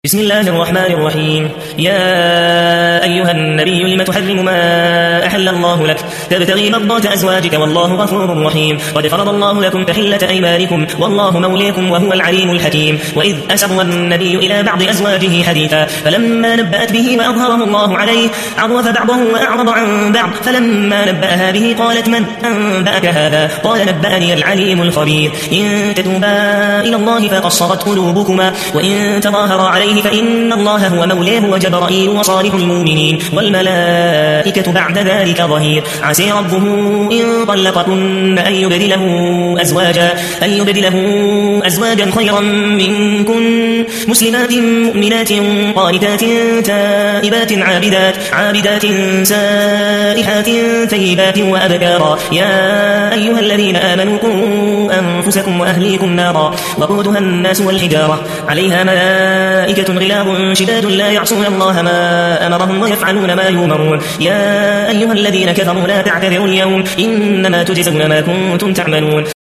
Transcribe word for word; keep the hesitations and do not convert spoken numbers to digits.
بسم الله الرحمن الرحيم. يا أيها النبي لم تحرم ما أحل الله لك تبتغي مرضات أزواجك والله غفور رحيم. قد فرض الله لكم تحلة أيمانكم والله موليكم وهو العليم الحكيم. وإذ أسر النبي إلى بعض أزواجه حديثا فلما نبأت به وأظهره الله عليه عرف بعضه وأعرض عن بعض فلما نبأها به قالت من أنبأك هذا؟ قال نبأني العليم الخبير. إن تتوبا إلى الله فقصرت قلوبكما وإن تظاهرا عليه فإن الله هو مولاه وجبرائيل وصالح المؤمنين والملائكة بعد ذلك ظهير. عسى ربه إن طلقكن أن يبدله أزواجا أن يبدله أزواجا خيرا منكن مسلمات مؤمنات قانتات تائبات عابدات عابدات سائحات ثيبات وأبكارا. يا أيها الذين آمنوا قوا أنفسكم وأهليكم نارا وقودها الناس والحجارة عليها ملائكة غلاظ شداد لا يعصون الله ما أمرهم ويفعلون ما يؤمرون. يا أيها الذين كفروا لا تعتذروا اليوم إنما تجزون ما كنتم تعملون.